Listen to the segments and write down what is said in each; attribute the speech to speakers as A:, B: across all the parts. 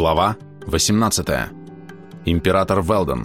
A: Глава 18. Император Велден.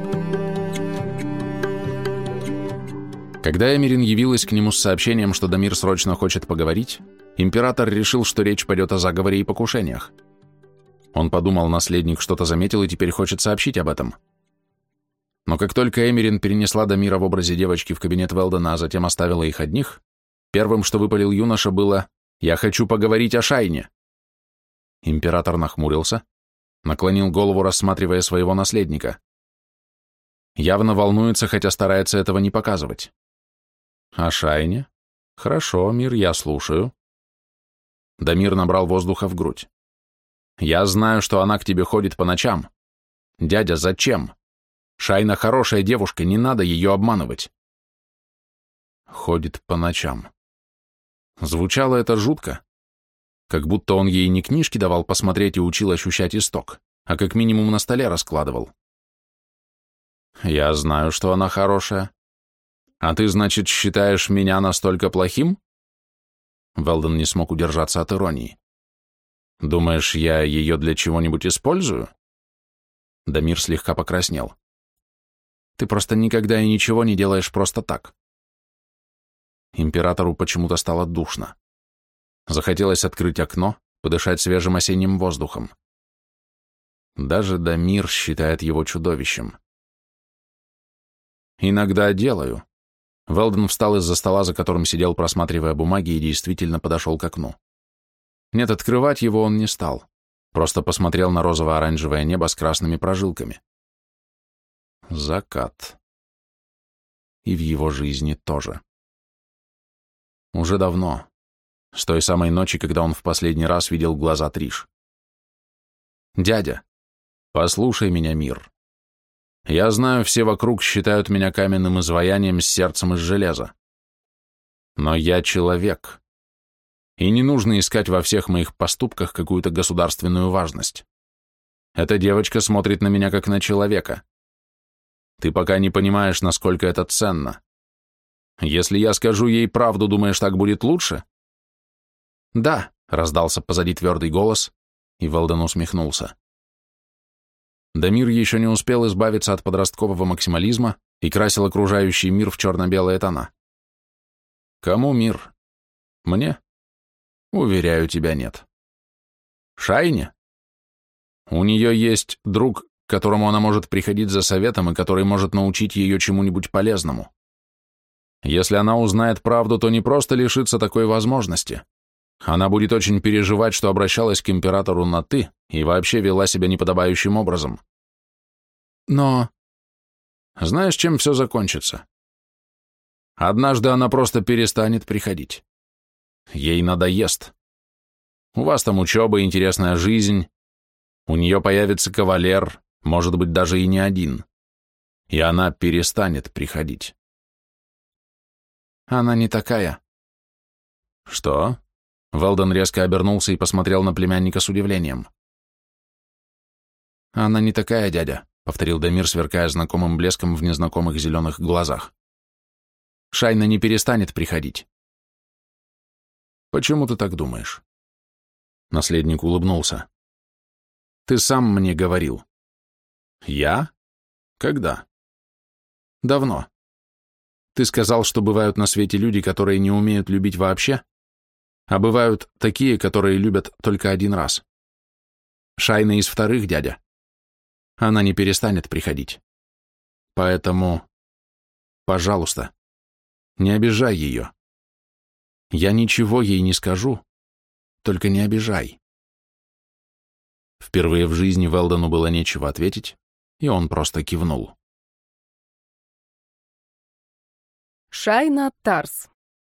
A: Когда Эмерин явилась к нему с сообщением, что Дамир срочно хочет поговорить, император решил, что речь пойдет о заговоре и покушениях. Он подумал, наследник что-то заметил и теперь хочет сообщить об этом. Но как только Эмерин перенесла Дамира в образе девочки в кабинет Велдена, а затем оставила их одних, первым, что выпалил юноша, было «Я хочу поговорить о Шайне». Император нахмурился, наклонил голову, рассматривая своего наследника. Явно волнуется, хотя старается этого не показывать. «О Шайне? Хорошо, Мир, я слушаю». Дамир набрал воздуха в грудь. «Я знаю, что она к тебе ходит по ночам. Дядя, зачем? Шайна хорошая девушка, не надо ее обманывать». «Ходит по ночам». Звучало это жутко. Как будто он ей не книжки давал посмотреть и учил ощущать исток, а как минимум на столе раскладывал. «Я знаю, что она хорошая. А ты, значит, считаешь меня настолько плохим?» Велден не смог удержаться от иронии. «Думаешь, я ее для чего-нибудь использую?» Дамир слегка покраснел. «Ты просто никогда и ничего не делаешь просто так». Императору почему-то стало душно. Захотелось открыть окно, подышать свежим осенним воздухом. Даже Дамир считает его чудовищем. «Иногда делаю». Велден встал из-за стола, за которым сидел, просматривая бумаги, и действительно подошел к окну. Нет, открывать его он не стал, просто посмотрел на розово-оранжевое небо с красными прожилками. Закат. И в его жизни тоже. Уже давно. С той самой ночи, когда он в последний раз видел глаза Триш. «Дядя, послушай меня, Мир. Я знаю, все вокруг считают меня каменным изваянием с сердцем из железа. Но я человек, и не нужно искать во всех моих поступках какую-то государственную важность. Эта девочка смотрит на меня как на человека. Ты пока не понимаешь, насколько это ценно. Если я скажу ей правду, думаешь, так будет лучше?» «Да», — раздался позади твердый голос, и Велден усмехнулся. Дамир еще не успел избавиться от подросткового максимализма и красил окружающий мир в черно-белые тона. «Кому мир? Мне? Уверяю тебя, нет. Шайне? У нее есть друг, к которому она может приходить за советом и который может научить ее чему-нибудь полезному. Если она узнает правду, то не просто лишится такой возможности. Она будет очень переживать, что обращалась к императору на «ты» и вообще вела себя неподобающим образом. Но знаешь, чем все закончится? Однажды она просто перестанет приходить. Ей надоест. У вас там учеба, интересная жизнь. У нее появится кавалер, может быть, даже и не один. И она перестанет приходить. Она не такая. Что? Велден резко обернулся и посмотрел на племянника с удивлением. «Она не такая, дядя», — повторил Дамир, сверкая знакомым блеском в незнакомых зеленых глазах. «Шайна не перестанет приходить». «Почему ты так думаешь?» Наследник улыбнулся. «Ты сам мне говорил». «Я? Когда?» «Давно. Ты сказал, что бывают на свете люди, которые не умеют любить вообще, а бывают такие, которые любят только один раз. Шайна из вторых, дядя. Она не перестанет приходить. Поэтому, пожалуйста, не обижай ее. Я ничего ей не скажу, только не обижай». Впервые в жизни Велдену было нечего ответить, и он просто кивнул.
B: Шайна Тарс.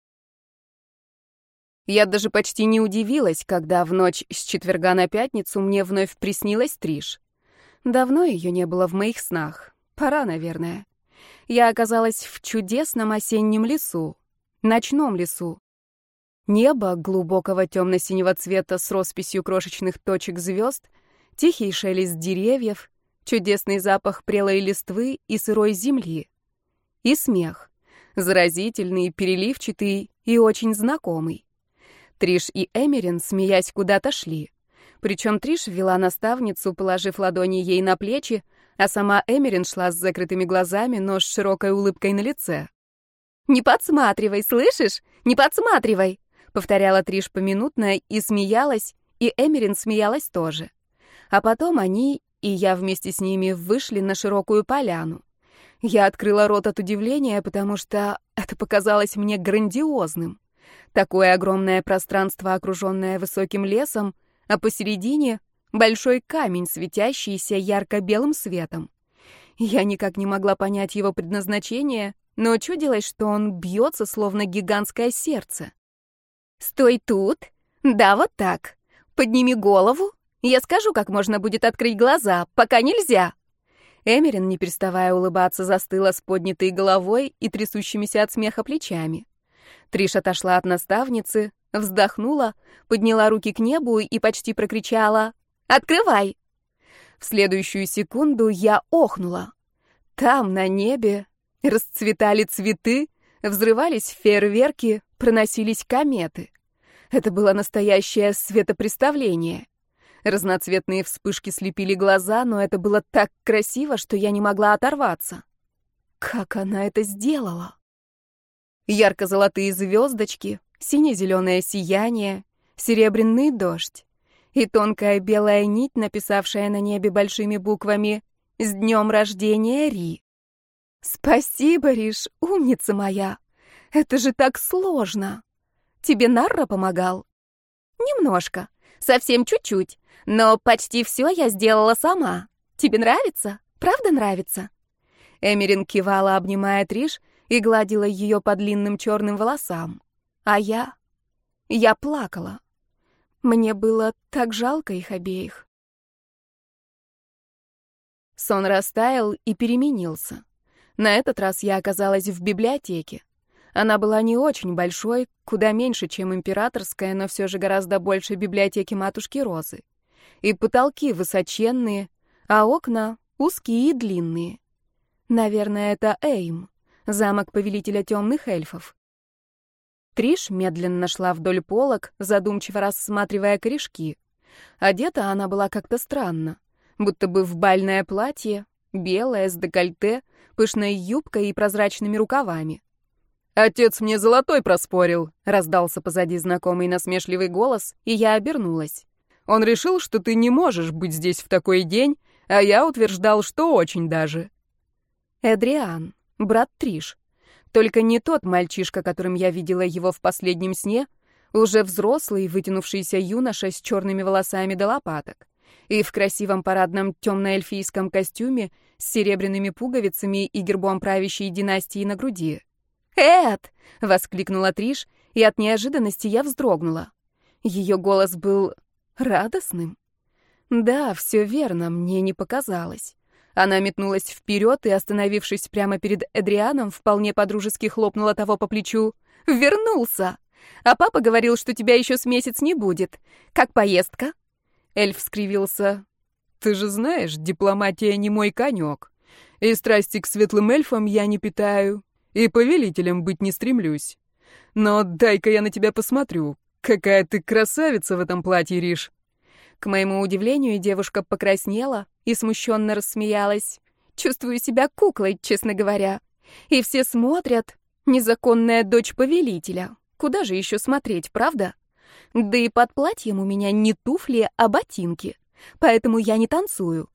B: Я даже почти не удивилась, когда в ночь с четверга на пятницу мне вновь приснилась Триш. Давно ее не было в моих снах. Пора, наверное. Я оказалась в чудесном осеннем лесу, ночном лесу. Небо глубокого темно-синего цвета с росписью крошечных точек звезд, тихий шелест деревьев, чудесный запах прелой листвы и сырой земли. И смех, заразительный, переливчатый и очень знакомый. Триш и Эмерин, смеясь, куда-то шли. Причем Триш вела наставницу, положив ладони ей на плечи, а сама Эмерин шла с закрытыми глазами, но с широкой улыбкой на лице. «Не подсматривай, слышишь? Не подсматривай!» — повторяла Триш поминутно и смеялась, и Эмерин смеялась тоже. А потом они, и я вместе с ними, вышли на широкую поляну. Я открыла рот от удивления, потому что это показалось мне грандиозным. Такое огромное пространство, окруженное высоким лесом, а посередине — большой камень, светящийся ярко-белым светом. Я никак не могла понять его предназначение, но чудилось, что он бьется, словно гигантское сердце. «Стой тут! Да, вот так! Подними голову! Я скажу, как можно будет открыть глаза, пока нельзя!» Эмерин, не переставая улыбаться, застыла с поднятой головой и трясущимися от смеха плечами. Триш отошла от наставницы, вздохнула, подняла руки к небу и почти прокричала: «Открывай!» В следующую секунду я охнула. Там, на небе, расцветали цветы, взрывались фейерверки, проносились кометы. Это было настоящее светопреставление. Разноцветные вспышки слепили глаза, но это было так красиво, что я не могла оторваться. Как она это сделала? Ярко-золотые звездочки, сине-зеленое сияние, серебряный дождь и тонкая белая нить, написавшая на небе большими буквами «С днем рождения, Ри». «Спасибо, Риш, умница моя! Это же так сложно! Тебе Нарра помогал?» «Немножко, совсем чуть-чуть, но почти все я сделала сама. Тебе нравится? Правда нравится?» Эмерин кивала, обнимая Триш, и гладила ее по длинным черным волосам. А я плакала. Мне было так жалко их обеих. Сон растаял и переменился. На этот раз я оказалась в библиотеке. Она была не очень большой, куда меньше, чем императорская, но все же гораздо больше библиотеки матушки Розы. И потолки высоченные, а окна узкие и длинные. Наверное, это Эйм, замок повелителя темных эльфов. Триш медленно шла вдоль полок, задумчиво рассматривая корешки. Одета она была как-то странно, будто бы в бальное платье, белое, с декольте, пышной юбкой и прозрачными рукавами. «Отец мне золотой проспорил», — раздался позади знакомый насмешливый голос, и я обернулась. «Он решил, что ты не можешь быть здесь в такой день, а я утверждал, что очень даже». Эдриан, брат Триш. Только не тот мальчишка, которым я видела его в последнем сне, уже взрослый, вытянувшийся юноша с черными волосами до лопаток и в красивом парадном темно-эльфийском костюме с серебряными пуговицами и гербом правящей династии на груди. «Эд!» — воскликнула Триш, и от неожиданности я вздрогнула. Ее голос был радостным. Да, все верно, мне не показалось. Она метнулась вперед и, остановившись прямо перед Эдрианом, вполне подружески хлопнула того по плечу. «Вернулся! А папа говорил, что тебя еще с месяц не будет. Как поездка?» Эльф скривился. «Ты же знаешь, дипломатия не мой конек. И страсти к светлым эльфам я не питаю, и повелителем быть не стремлюсь. Но дай-ка я на тебя посмотрю. Какая ты красавица в этом платье, Риш!» К моему удивлению, девушка покраснела и смущенно рассмеялась. «Чувствую себя куклой, честно говоря. И все смотрят. Незаконная дочь повелителя. Куда же еще смотреть, правда? Да и под платьем у меня не туфли, а ботинки. Поэтому я не танцую».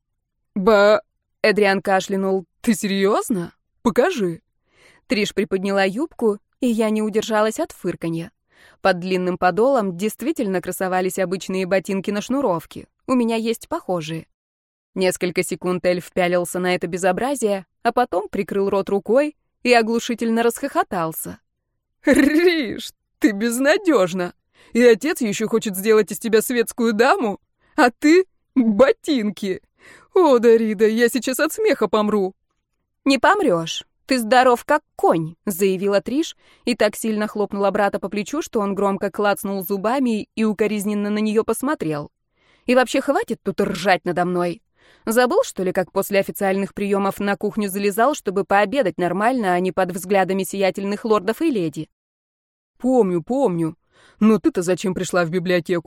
B: Эдриан кашлянул. «Ты серьезно? Покажи». Триш приподняла юбку, и я не удержалась от фырканья. Под длинным подолом действительно красовались обычные ботинки на шнуровке. У меня есть похожие. Несколько секунд эльф пялился на это безобразие, а потом прикрыл рот рукой и оглушительно расхохотался. «Риш, ты безнадежна! И отец еще хочет сделать из тебя светскую даму, а ты — ботинки! О, Дарида, я сейчас от смеха помру!» «Не помрешь. Ты здоров, как конь», — заявила Триш и так сильно хлопнула брата по плечу, что он громко клацнул зубами и укоризненно на нее посмотрел. «И вообще хватит тут ржать надо мной. Забыл, что ли, как после официальных приемов на кухню залезал, чтобы пообедать нормально, а не под взглядами сиятельных лордов и леди?» «Помню. Но ты-то зачем пришла в библиотеку?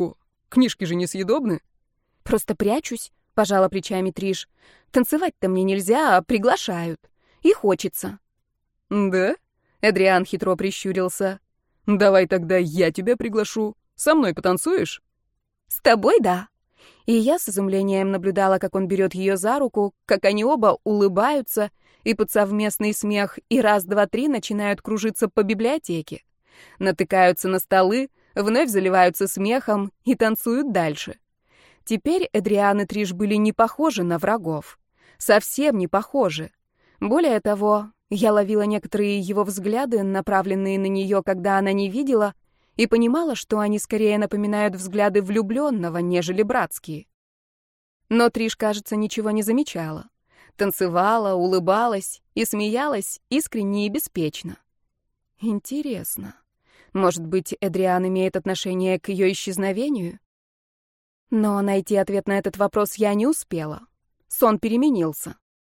C: Книжки же несъедобны.
B: Просто прячусь, пожала плечами Триш. Танцевать-то мне нельзя, а приглашают. И хочется.
C: Да?
B: Эдриан хитро прищурился.
C: Давай тогда я тебя приглашу. Со мной потанцуешь?
B: С тобой, да. И я с изумлением наблюдала, как он берет ее за руку, как они оба улыбаются и под совместный смех и раз, два, три начинают кружиться по библиотеке. Натыкаются на столы, вновь заливаются смехом и танцуют дальше. Теперь Эдриан и Триш были не похожи на врагов. Совсем не похожи. Более того, я ловила некоторые его взгляды, направленные на нее, когда она не видела, и понимала, что они скорее напоминают взгляды влюбленного, нежели братские. Но Триш, кажется, ничего не замечала. Танцевала, улыбалась и смеялась искренне и беспечно. Интересно, может быть, Эдриан имеет отношение к ее исчезновению? Но найти ответ на этот вопрос я не успела. Сон переменился.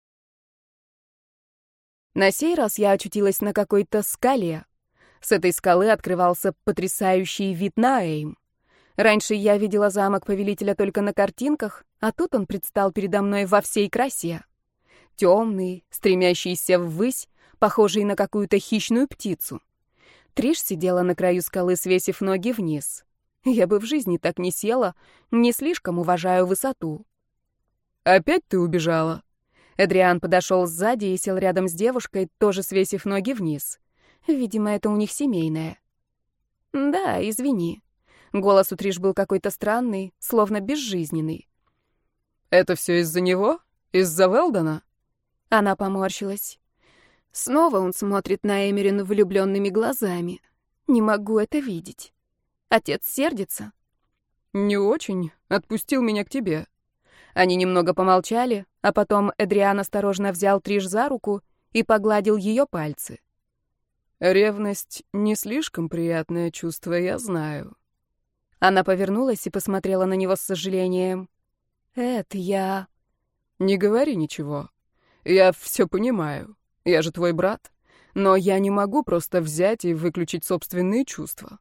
B: На сей раз я очутилась на какой-то скале. С этой скалы открывался потрясающий вид на Эйм. Раньше я видела замок повелителя только на картинках, а тут он предстал передо мной во всей красе. Темный, стремящийся ввысь, похожий на какую-то хищную птицу. Триш сидела на краю скалы, свесив ноги вниз. Я бы в жизни так не села, не слишком уважаю высоту.
C: Опять ты убежала?
B: Эдриан подошел сзади и сел рядом с девушкой, тоже свесив ноги вниз. Видимо, это у них семейное. Да, извини. Голос у Триш был какой-то странный, словно безжизненный.
C: Это все из-за него? Из-за Велдона?
B: Она поморщилась. Снова он смотрит на Эмерин влюбленными глазами. Не могу это видеть. Отец сердится?
C: Не очень. Отпустил меня к тебе.
B: Они немного помолчали, а потом Эдриан осторожно взял Триш за руку и погладил ее пальцы.
C: Ревность — не слишком приятное чувство, я знаю.
B: Она повернулась и посмотрела на него с сожалением. «Эд, я...»
C: «Не говори ничего. Я все понимаю. Я же твой брат. Но я не могу просто взять и выключить собственные чувства».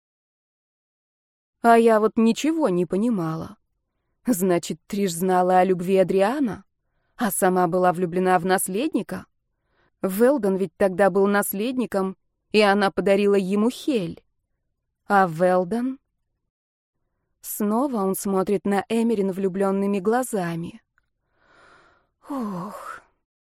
B: А я вот ничего не понимала. Значит, Триш знала о любви Адриана, а сама была влюблена в наследника? Велдон ведь тогда был наследником, и она подарила ему Хель. А Велдон? Снова он смотрит на Эмерин влюбленными глазами. Ох.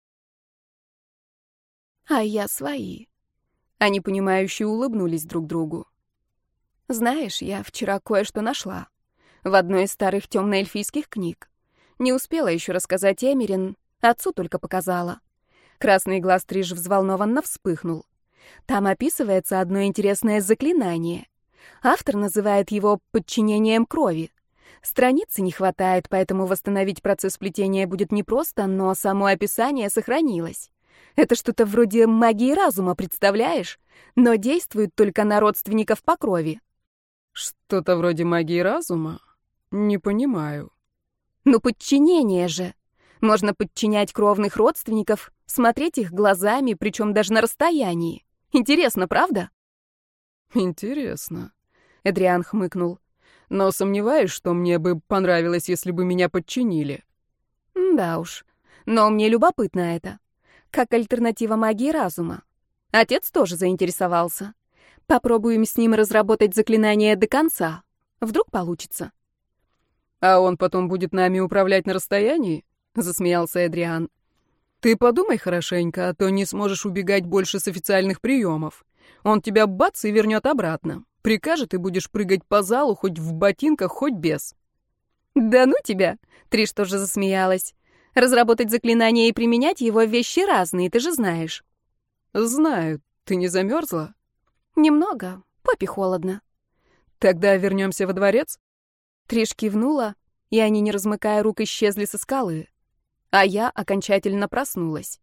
B: А я свои. Они, понимающе улыбнулись друг другу. Знаешь, я вчера кое-что нашла. В одной из старых темно-эльфийских книг. Не успела еще рассказать Эмерин, отцу только показала. Красный глаз Триш взволнованно вспыхнул. Там описывается одно интересное заклинание. Автор называет его «подчинением крови». Страницы не хватает, поэтому восстановить процесс плетения будет непросто, но само описание сохранилось. Это что-то вроде магии разума, представляешь? Но действует только на родственников по крови.
C: Что-то вроде магии разума? Не понимаю.
B: Ну, подчинение же. Можно подчинять кровных родственников, смотреть их глазами, причем даже на расстоянии. Интересно, правда?
C: Интересно.
B: Эдриан хмыкнул.
C: Но сомневаюсь, что мне бы понравилось, если бы меня подчинили.
B: Да уж. Но мне любопытно это. Как альтернатива магии разума. Отец тоже заинтересовался. Попробуем с ним разработать заклинание до конца. Вдруг получится.
C: А он потом будет нами управлять на расстоянии? Засмеялся Эдриан. Ты подумай хорошенько, а то не сможешь убегать больше с официальных приемов. Он тебя бац и вернет обратно. Прикажет, и будешь прыгать по залу хоть в ботинках, хоть без.
B: Да ну тебя! Триш тоже засмеялась. Разработать заклинание и применять его вещи разные, ты же знаешь.
C: Знаю. Ты не замерзла?
B: Немного. Попе холодно.
C: Тогда вернемся во дворец?
B: Триш кивнула, и они, не размыкая рук, исчезли со скалы. А я окончательно проснулась.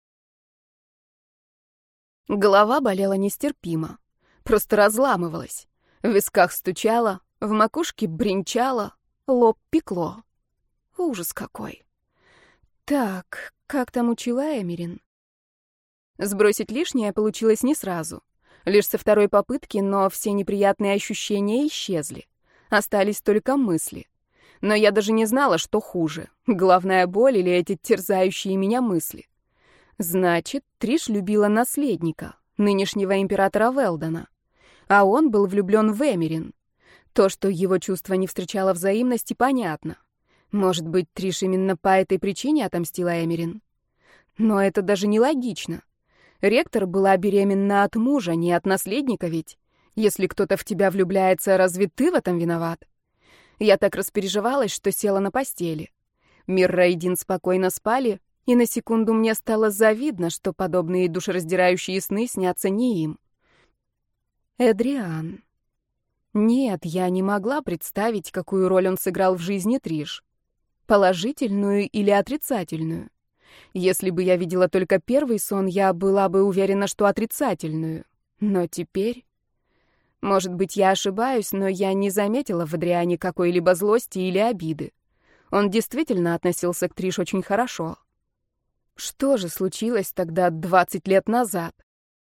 B: Голова болела нестерпимо. Просто разламывалась. В висках стучало, в макушке бренчало, лоб пекло. Ужас какой. Так, как там учила Эмерин? Сбросить лишнее получилось не сразу. Лишь со второй попытки, но все неприятные ощущения исчезли. Остались только мысли. Но я даже не знала, что хуже. Головная боль или эти терзающие меня мысли. Значит, Триш любила наследника, нынешнего императора Велдона. А он был влюблен в Эмерин. То, что его чувство не встречало взаимности, понятно. Может быть, Триш именно по этой причине отомстила Эмерин? Но это даже не логично. Ректор была беременна от мужа, не от наследника ведь. Если кто-то в тебя влюбляется, разве ты в этом виноват? Я так распереживалась, что села на постели. Мирра и Дин спокойно спали, и на секунду мне стало завидно, что подобные душераздирающие сны снятся не им. Эдриан. Нет, я не могла представить, какую роль он сыграл в жизни Триш. Положительную или отрицательную. Если бы я видела только первый сон, я была бы уверена, что отрицательную. Но теперь... Может быть, я ошибаюсь, но я не заметила в Адриане какой-либо злости или обиды. Он действительно относился к Триш очень хорошо. Что же случилось тогда 20 лет назад?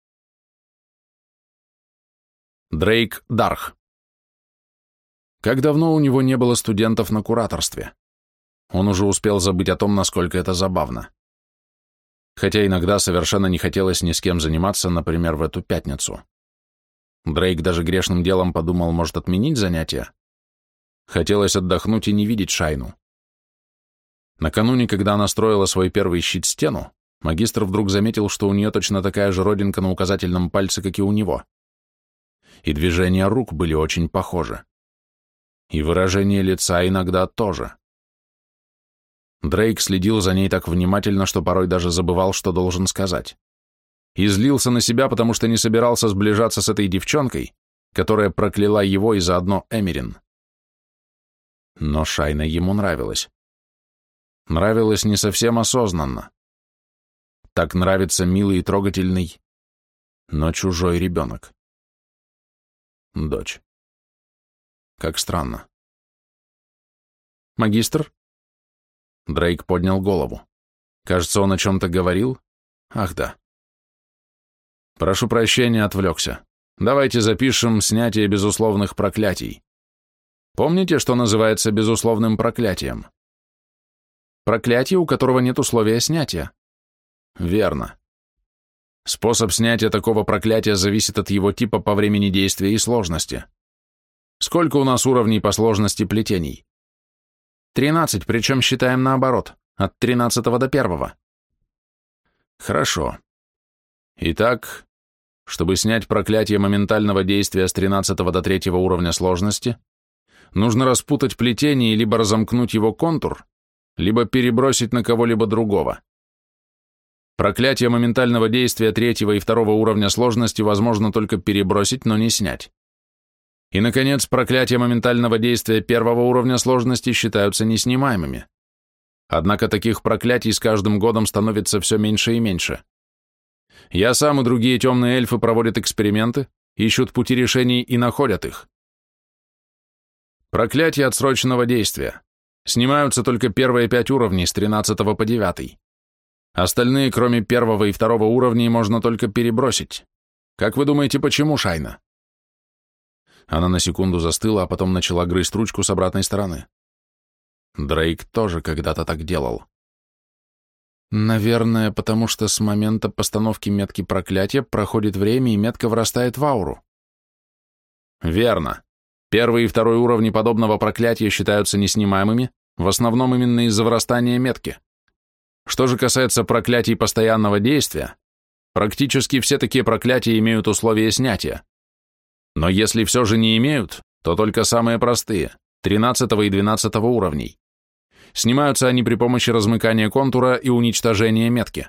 A: Дрейк Дарх. Как давно у него не было студентов на кураторстве? Он уже успел забыть о том, насколько это забавно. Хотя иногда совершенно не хотелось ни с кем заниматься, например, в эту пятницу. Дрейк даже грешным делом подумал, может, отменить занятия. Хотелось отдохнуть и не видеть Шайну. Накануне, когда она строила свой первый щит-стену, магистр вдруг заметил, что у нее точно такая же родинка на указательном пальце, как и у него. И движения рук были очень похожи. И выражение лица иногда тоже. Дрейк следил за ней так внимательно, что порой даже забывал, что должен сказать. И злился на себя, потому что не собирался сближаться с этой девчонкой, которая прокляла его и заодно Эмерин. Но Шайна ему нравилась. Нравилась не совсем осознанно. Так нравится милый и трогательный, но чужой ребенок. Дочь. Как странно. «Магистр?» Дрейк поднял голову. Кажется, он о чем-то говорил. Ах, да. «Прошу прощения, отвлекся. Давайте запишем снятие безусловных проклятий. Помните, что называется безусловным проклятием?» «Проклятие, у которого нет условия снятия». «Верно. Способ снятия такого проклятия зависит от его типа по времени действия и сложности. Сколько у нас уровней по сложности плетений?» 13, причем считаем наоборот, от 13 до 1. Хорошо. Итак, чтобы снять проклятие моментального действия с 13 до 3 уровня сложности, нужно распутать плетение и либо разомкнуть его контур, либо перебросить на кого-либо другого. Проклятие моментального действия 3 и 2 уровня сложности возможно только перебросить, но не снять. И, наконец, проклятия моментального действия 1 уровня сложности считаются неснимаемыми. Однако таких проклятий с каждым годом становится все меньше и меньше. Я сам и другие темные эльфы проводят эксперименты, ищут пути решений и находят их. Проклятия отсроченного действия. Снимаются только первые 5 уровней с 13 по 9. Остальные, кроме 1 и 2 уровней, можно только перебросить. Как вы думаете, почему, Шайна? Она на секунду застыла, а потом начала грызть ручку с обратной стороны. Дрейк тоже когда-то так делал. Наверное, потому что с момента постановки метки проклятия проходит время, и метка врастает в ауру. Верно. 1 и 2 уровни подобного проклятия считаются неснимаемыми, в основном именно из-за врастания метки. Что же касается проклятий постоянного действия, практически все такие проклятия имеют условия снятия. Но если все же не имеют, то только самые простые, 13 и 12 уровней. Снимаются они при помощи размыкания контура и уничтожения метки.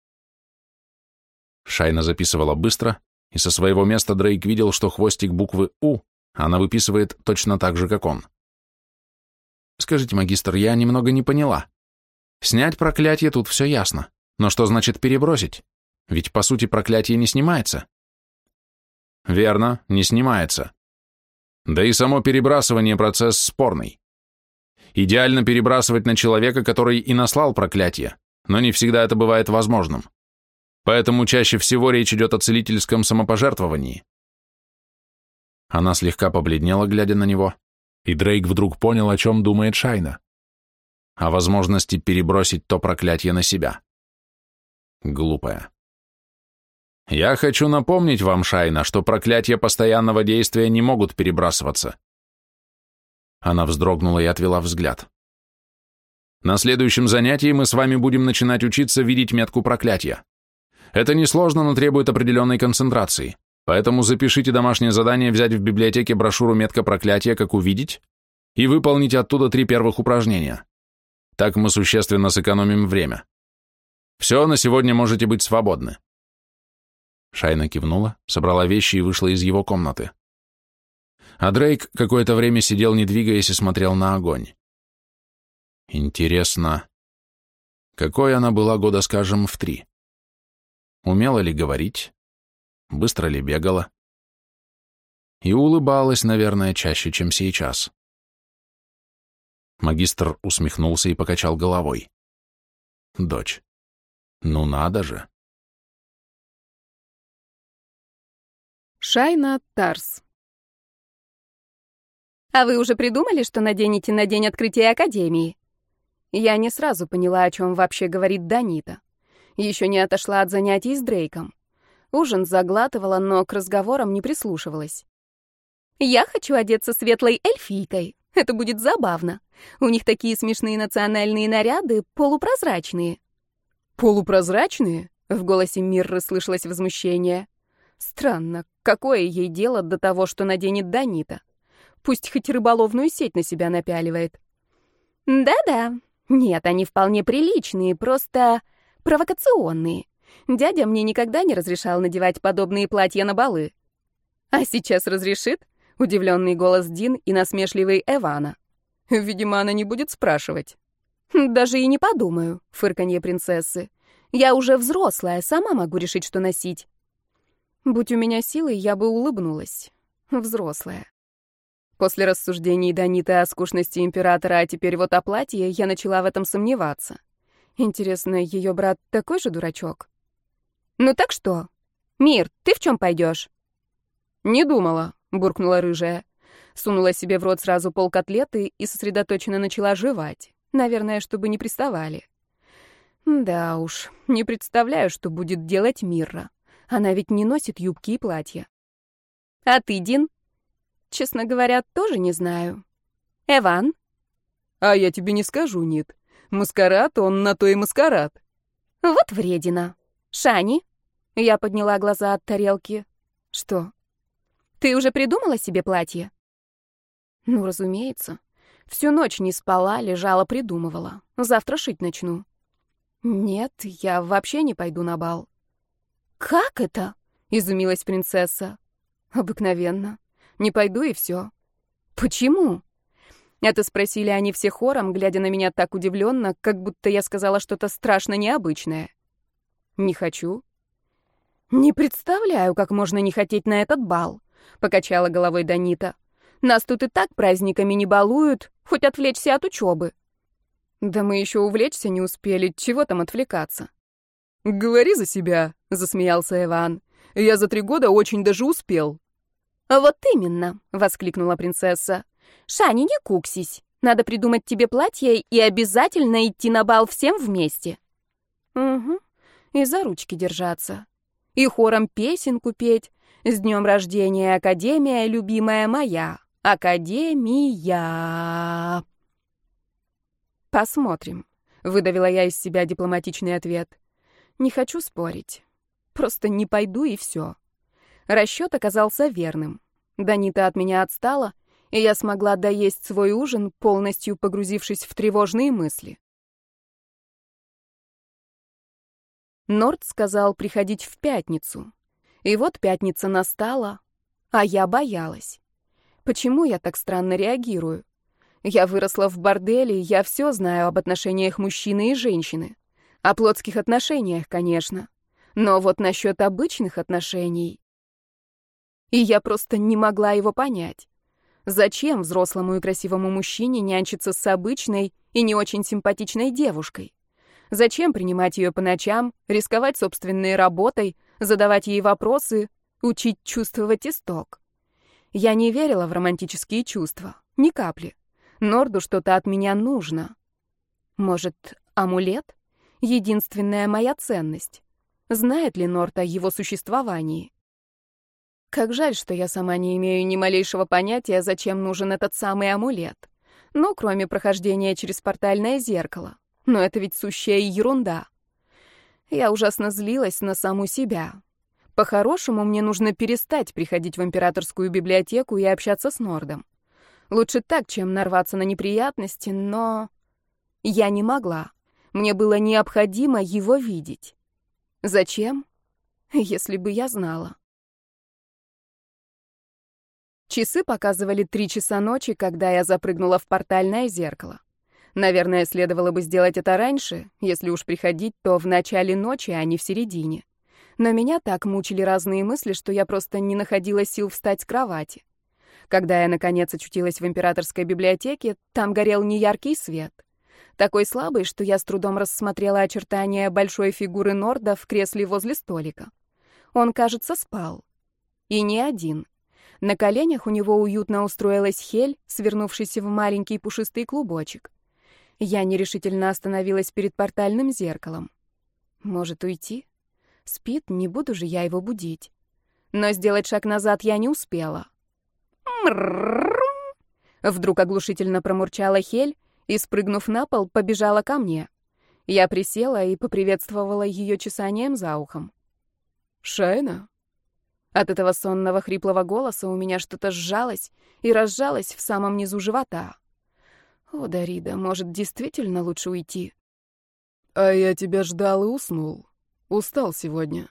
A: Шайна записывала быстро, и со своего места Дрейк видел, что хвостик буквы «У» она выписывает точно так же, как он. «Скажите, магистр, я немного не поняла. Снять проклятие тут все ясно, но что значит перебросить? Ведь, по сути, проклятие не снимается». Верно, не снимается. Да и само перебрасывание процесс спорный. Идеально перебрасывать на человека, который и наслал проклятие, но не всегда это бывает возможным. Поэтому чаще всего речь идет о целительском самопожертвовании. Она слегка побледнела, глядя на него, И Дрейк вдруг понял, о чем думает Шайна. О возможности перебросить то проклятие на себя. Глупая. Я хочу напомнить вам, Шайна, что проклятия постоянного действия не могут перебрасываться. Она вздрогнула и отвела взгляд. На следующем занятии мы с вами будем начинать учиться видеть метку проклятия. Это несложно, но требует определенной концентрации. Поэтому запишите домашнее задание взять в библиотеке брошюру «Метка проклятия. Как увидеть» и выполните оттуда 3 первых упражнения. Так мы существенно сэкономим время. Все, на сегодня можете быть свободны. Шайна кивнула, собрала вещи и вышла из его комнаты. А Дрейк какое-то время сидел, не двигаясь, и смотрел на огонь. Интересно, какой она была года, скажем, в 3? Умела ли говорить? Быстро ли бегала? И улыбалась, наверное, чаще, чем сейчас. Магистр усмехнулся и покачал головой. Дочь. Ну надо же.
B: Шайна Тарс. А вы уже придумали, что наденете на день открытия Академии? Я не сразу поняла, о чем вообще говорит Данита. Еще не отошла от занятий с Дрейком. Ужин заглатывала, но к разговорам не прислушивалась. Я хочу одеться светлой эльфийкой. Это будет забавно. У них такие смешные национальные наряды, полупрозрачные.
C: Полупрозрачные?
B: В голосе Мирры слышалось возмущение. Странно, какое ей дело до того, что наденет Данита? Пусть хоть рыболовную сеть на себя напяливает. Да-да. Нет, они вполне приличные, просто провокационные. Дядя мне никогда не разрешал надевать подобные платья на балы. А сейчас разрешит? Удивленный голос Дин и насмешливый Эвана.
C: Видимо, она не будет спрашивать.
B: Даже и не подумаю, фырканье принцессы. Я уже взрослая, сама могу решить, что носить. Будь у меня силы, я бы улыбнулась. Взрослая. После рассуждений Даниты о скучности императора, а теперь вот о платье, я начала в этом сомневаться. Интересно, ее брат такой же дурачок? Ну так что? Мир, ты в чем пойдешь?
C: Не думала, буркнула рыжая.
B: Сунула себе в рот сразу полкотлеты и сосредоточенно начала жевать. Наверное, чтобы не приставали. Да уж, не представляю, что будет делать Мирра. Она ведь не носит юбки и платья. А ты, Дин? Честно говоря, тоже не знаю. Эван?
C: А я тебе не скажу, Нит. Маскарад, он на то и маскарад.
B: Вот вредина. Шани? Я подняла глаза от тарелки. Что? Ты уже придумала себе платье? Ну, разумеется. Всю ночь не спала, лежала, придумывала. Завтра шить начну. Нет, я вообще не пойду на бал. Как это? Изумилась принцесса. Обыкновенно. Не пойду и все. Почему? Это спросили они все хором, глядя на меня так удивленно, как будто я сказала что-то страшно необычное. Не хочу. Не представляю, как можно не хотеть на этот бал, покачала головой Данита. Нас тут и так праздниками не балуют, хоть отвлечься от учебы. Да мы еще увлечься не успели, чего там отвлекаться?
C: Говори за себя, засмеялся Иван. Я за 3 года очень даже успел.
B: Вот именно, воскликнула принцесса. Шани, не куксись. Надо придумать тебе платье и обязательно идти на бал всем вместе. Угу. И за ручки держаться. И хором песенку петь. С днем рождения, Академия, любимая моя. Академия. Посмотрим. Выдавила я из себя дипломатичный ответ. Не хочу спорить. Просто не пойду и все. Расчет оказался верным. Данита от меня отстала, и я смогла доесть свой ужин, полностью погрузившись в тревожные мысли. Норд сказал приходить в пятницу. И вот пятница настала, а я боялась. Почему я так странно реагирую? Я выросла в борделе, я все знаю об отношениях мужчины и женщины. О плотских отношениях, конечно. Но вот насчет обычных отношений... И я просто не могла его понять. Зачем взрослому и красивому мужчине нянчиться с обычной и не очень симпатичной девушкой? Зачем принимать ее по ночам, рисковать собственной работой, задавать ей вопросы, учить чувствовать исток? Я не верила в романтические чувства. Ни капли. Норду что-то от меня нужно. Может, амулет? Единственная моя ценность. Знает ли Норд о его существовании? Как жаль, что я сама не имею ни малейшего понятия, зачем нужен этот самый амулет. Ну, кроме прохождения через портальное зеркало. Но это ведь сущая ерунда. Я ужасно злилась на саму себя. По-хорошему, мне нужно перестать приходить в императорскую библиотеку и общаться с Нордом. Лучше так, чем нарваться на неприятности, но... Я не могла. Мне было необходимо его видеть. Зачем? Если бы я знала. Часы показывали 3 часа ночи, когда я запрыгнула в портальное зеркало. Наверное, следовало бы сделать это раньше, если уж приходить, то в начале ночи, а не в середине. Но меня так мучили разные мысли, что я просто не находила сил встать с кровати. Когда я, наконец, очутилась в императорской библиотеке, там горел неяркий свет. Такой слабый, что я с трудом рассмотрела очертания большой фигуры Норда в кресле возле столика. Он, кажется, спал. И не один. На коленях у него уютно устроилась Хель, свернувшийся в маленький пушистый клубочек. Я нерешительно остановилась перед портальным зеркалом. Может, уйти? Спит, не буду же я его будить. Но сделать шаг назад я не успела. Вдруг оглушительно промурчала Хель и, спрыгнув на пол, побежала ко мне. Я присела и поприветствовала ее чесанием за ухом.
C: «Шайна?»
B: От этого сонного хриплого голоса у меня что-то сжалось и разжалось в самом низу живота. О, Дарида, может, действительно лучше уйти?
C: «А я тебя ждал и уснул. Устал сегодня».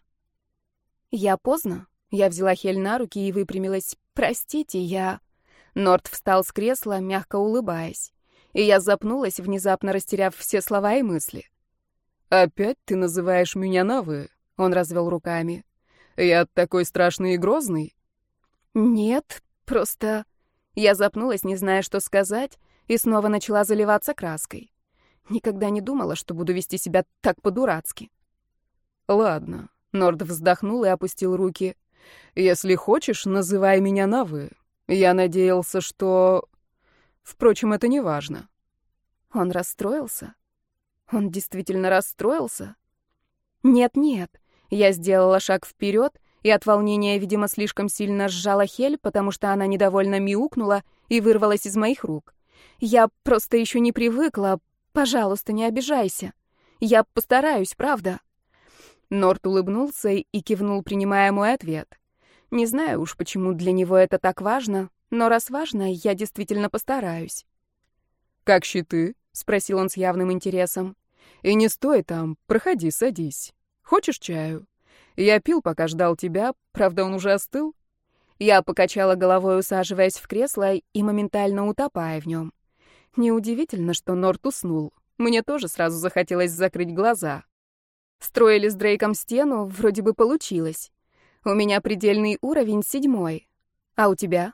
B: Я поздно. Я взяла Хель на руки и выпрямилась. «Простите, я...» Норд встал с кресла, мягко улыбаясь. И я запнулась, внезапно растеряв все слова и мысли.
C: «Опять ты называешь меня на «вы»?» Он развел руками. «Я такой страшный и грозный?»
B: «Нет, просто...» Я запнулась, не зная, что сказать, и снова начала заливаться краской. Никогда не думала, что буду вести себя так по-дурацки.
C: «Ладно», — Норд вздохнул и опустил руки. «Если хочешь, называй меня на «вы». Я надеялся, что... Впрочем, это не важно».
B: Он расстроился? Он действительно расстроился? Нет-нет. Я сделала шаг вперед, и от волнения, видимо, слишком сильно сжала Хель, потому что она недовольно мяукнула и вырвалась из моих рук. Я просто еще не привыкла. Пожалуйста, не обижайся. Я постараюсь, правда. Норд улыбнулся и кивнул, принимая мой ответ. Не знаю уж, почему для него это так важно, но раз важно, я действительно постараюсь.
C: «Как щиты?» — спросил он с явным интересом. «И не стой там, проходи, садись. Хочешь чаю? Я пил, пока ждал тебя, правда, он уже остыл?»
B: Я покачала головой, усаживаясь в кресло и моментально утопая в нем. Неудивительно, что Норд уснул. Мне тоже сразу захотелось закрыть глаза. Строили с Дрейком стену, вроде бы получилось. У меня предельный уровень 7. А у тебя?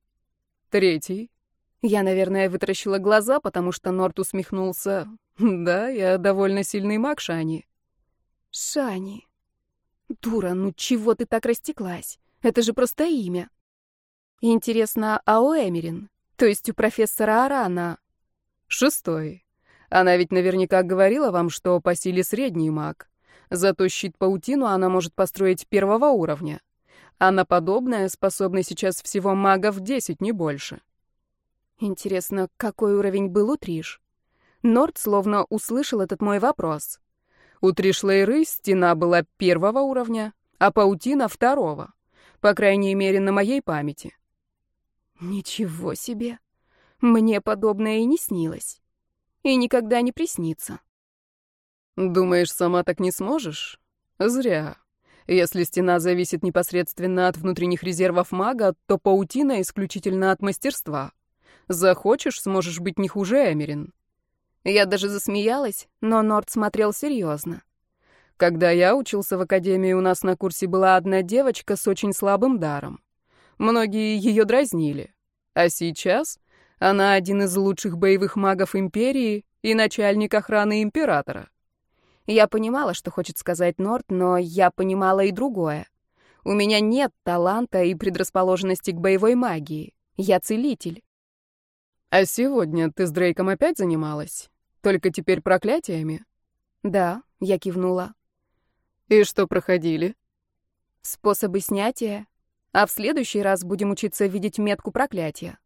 C: 3.
B: Я, наверное, вытаращила глаза, потому что Норд усмехнулся.
C: «Да, я довольно сильный маг, Шани».
B: «Шани. Дура, ну чего ты так растеклась? Это же просто имя. Интересно, а у Эмерин? То есть у профессора Арана?»
C: 6. Она ведь наверняка говорила вам, что по силе средний маг. Зато щит-паутину она может построить 1 уровня. А на подобное способны сейчас всего магов 10, не больше.
B: Интересно, какой уровень был у Триш? Норд словно услышал этот мой вопрос.
C: У Триш Лейры стена была 1 уровня, а паутина 2. По крайней мере, на моей памяти.
B: Ничего себе. Мне подобное и не снилось. И никогда не приснится.
C: Думаешь, сама так не сможешь? Зря. Если стена зависит непосредственно от внутренних резервов мага, то паутина исключительно от мастерства. Захочешь, сможешь быть не хуже Эмерин.
B: Я даже засмеялась, но Норд смотрел серьезно.
C: Когда я учился в академии, у нас на курсе была одна девочка с очень слабым даром. Многие ее дразнили. А сейчас она один из лучших боевых магов Империи и начальник охраны Императора.
B: Я понимала, что хочет сказать Норд, но я понимала и другое. У меня нет таланта и предрасположенности к боевой магии. Я целитель.
C: А сегодня ты с Дрейком опять занималась? Только теперь проклятиями?
B: Да, я кивнула.
C: И что проходили?
B: Способы снятия. А в следующий раз будем учиться видеть метку проклятия.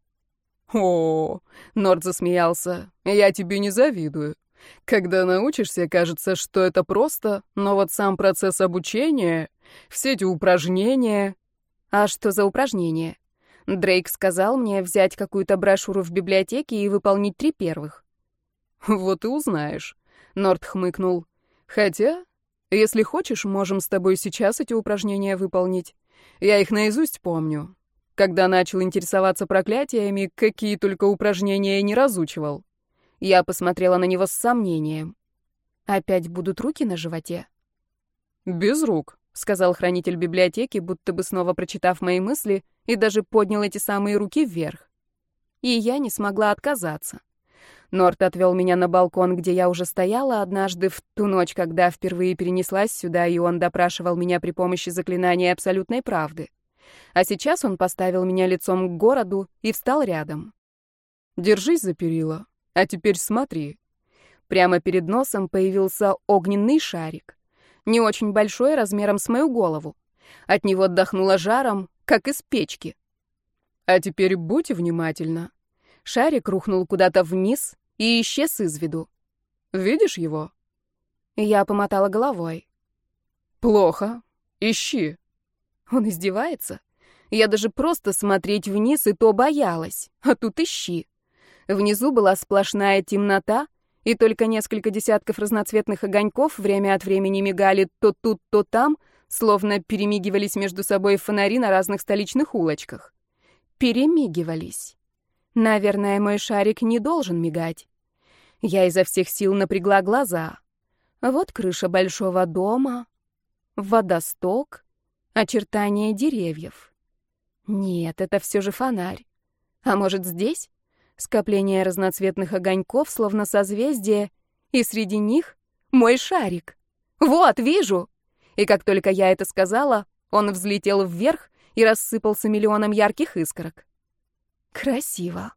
C: О, Норд засмеялся. Я тебе не завидую. Когда научишься, кажется, что это просто, но вот сам процесс обучения, все эти упражнения...
B: А что за упражнения? Дрейк сказал мне взять какую-то брошюру в библиотеке и выполнить 3 первых.
C: Вот и узнаешь. Норд хмыкнул. Хотя, если хочешь, можем с тобой сейчас эти упражнения выполнить. Я их наизусть помню. Когда начал интересоваться проклятиями, какие только упражнения не разучивал.
B: Я посмотрела на него с сомнением. Опять будут руки на животе?
C: Без рук, сказал хранитель библиотеки, будто бы снова прочитав мои мысли, и даже поднял эти самые руки вверх.
B: И я не смогла отказаться. Норд отвел меня на балкон, где я уже стояла однажды в ту ночь, когда впервые перенеслась сюда, и он допрашивал меня при помощи заклинания абсолютной правды. А сейчас он поставил меня лицом к городу и встал рядом.
C: «Держись за перила, а теперь смотри».
B: Прямо перед носом появился огненный шарик. Не очень большой, размером с мою голову. От него отдохнуло жаром, как из печки.
C: «А теперь будь внимательна».
B: Шарик рухнул куда-то вниз и исчез из виду.
C: «Видишь его?»
B: Я помотала головой.
C: «Плохо. Ищи».
B: Он издевается? Я даже просто смотреть вниз и то боялась. А тут ищи. Внизу была сплошная темнота, и только несколько десятков разноцветных огоньков время от времени мигали то тут, то там, словно перемигивались между собой фонари на разных столичных улочках. Перемигивались. Наверное, мой шарик не должен мигать. Я изо всех сил напрягла глаза. Вот крыша большого дома, водосток, очертания деревьев. Нет, это все же фонарь. А может, здесь? Скопление разноцветных огоньков, словно созвездие, и среди них мой шарик. Вот, вижу! И как только я это сказала, он взлетел вверх и рассыпался миллионом ярких искорок. Красиво.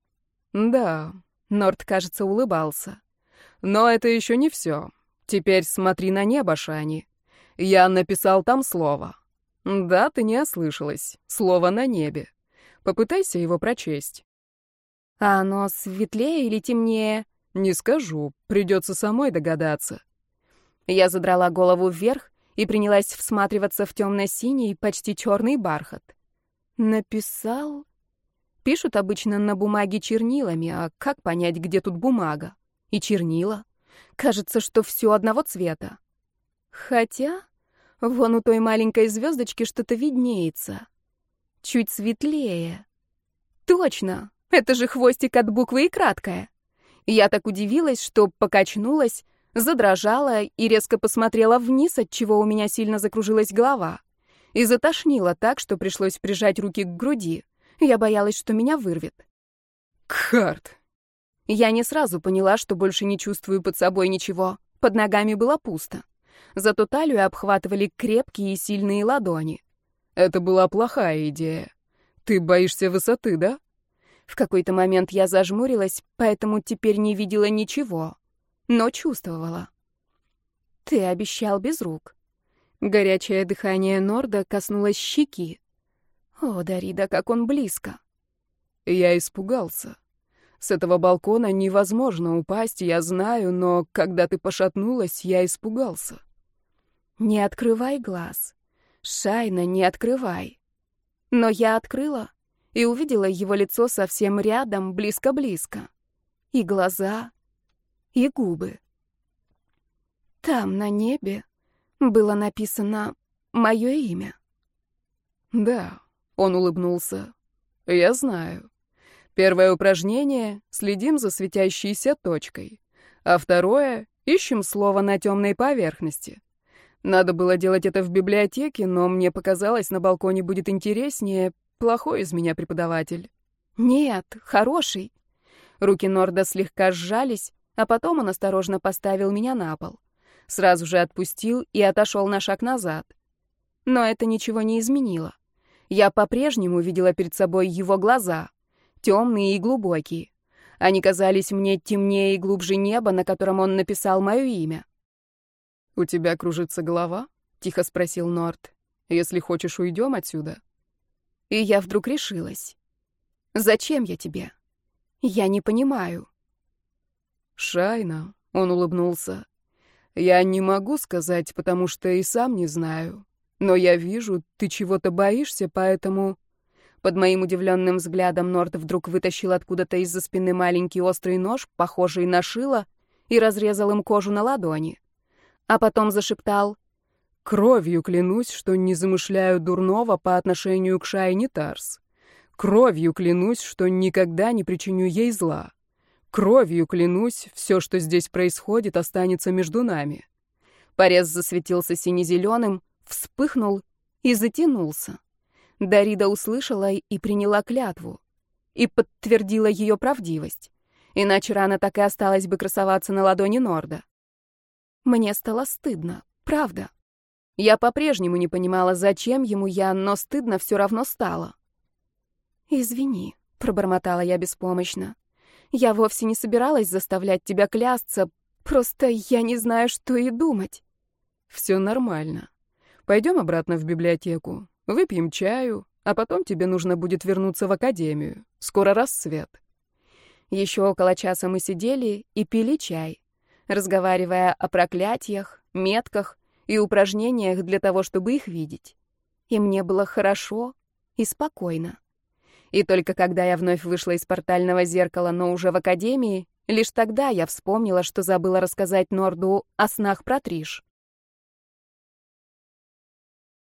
C: Да,
B: Норд, кажется, улыбался.
C: Но это еще не все. Теперь смотри на небо, Шани. Я написал там слово. Да, ты не ослышалась. Слово на небе. Попытайся его прочесть.
B: А оно светлее или темнее?
C: Не скажу, придется самой догадаться.
B: Я задрала голову вверх и принялась всматриваться в темно-синий, почти черный бархат. Написал... Пишут обычно на бумаге чернилами, а как понять, где тут бумага? И чернила? Кажется, что все одного цвета. Хотя вон у той маленькой звездочки что-то виднеется. Чуть светлее. Точно! Это же хвостик от буквы и краткое. Я так удивилась, что покачнулась, задрожала и резко посмотрела вниз, отчего у меня сильно закружилась голова. И затошнило так, что пришлось прижать руки к груди. Я боялась, что меня вырвет.
C: Кхарт.
B: Я не сразу поняла, что больше не чувствую под собой ничего. Под ногами было пусто. Зато талию обхватывали крепкие и сильные ладони.
C: Это была плохая идея. Ты боишься высоты, да?
B: В какой-то момент я зажмурилась, поэтому теперь не видела ничего, но чувствовала. Ты обещал без рук. Горячее дыхание Норда коснулось щеки. О, Дарида, как он близко.
C: Я испугался. С этого балкона невозможно упасть, я знаю, но когда ты пошатнулась, я испугался.
B: Не открывай глаз. Шайна, не открывай. Но я открыла и увидела его лицо совсем рядом, близко-близко. И глаза, и губы. Там, на небе, было написано мое имя.
C: Да, он улыбнулся. Я знаю. Первое упражнение — следим за светящейся точкой. А второе — ищем слово на темной поверхности. Надо было делать это в библиотеке, но мне показалось, на балконе будет интереснее. Плохой из меня преподаватель.
B: Нет, хороший. Руки Норда слегка сжались, а потом он осторожно поставил меня на пол. Сразу же отпустил и отошел на шаг назад. Но это ничего не изменило. Я по-прежнему видела перед собой его глаза, темные и глубокие, Они казались мне темнее и глубже неба, на котором он написал мое имя.
C: «У тебя кружится голова?» — тихо спросил Норт. «Если хочешь, уйдем отсюда».
B: И я вдруг решилась. «Зачем я тебе? Я не понимаю».
C: «Шайна», — он улыбнулся, — «я не могу сказать, потому что и сам не знаю. Но я вижу, ты чего-то боишься, поэтому...»
B: Под моим удивленным взглядом Норт вдруг вытащил откуда-то из-за спины маленький острый нож, похожий на шило, и разрезал им кожу на ладони. А потом зашептал:
C: «Кровью клянусь, что не замышляю дурного по отношению к Шайне Тарс. Кровью клянусь, что никогда не причиню ей зла. Кровью клянусь, все, что здесь происходит, останется между нами».
B: Порез засветился сине-зеленым, вспыхнул и затянулся. Дарида услышала и приняла клятву. И подтвердила ее правдивость. Иначе рана так и осталась бы красоваться на ладони Норда. Мне стало стыдно, правда. Я по-прежнему не понимала, зачем ему я, но стыдно все равно стало. «Извини», — пробормотала я беспомощно. «Я вовсе не собиралась заставлять тебя клясться, просто я не знаю, что и думать».
C: «Все нормально. Пойдем обратно в библиотеку, выпьем чаю, а потом тебе нужно будет вернуться в академию. Скоро рассвет».
B: Еще около часа мы сидели и пили чай, разговаривая о проклятиях, метках и упражнениях для того, чтобы их видеть. И мне было хорошо и спокойно. И только когда я вновь вышла из портального зеркала, но уже в академии, лишь тогда я вспомнила, что забыла рассказать Норду о снах про Триш.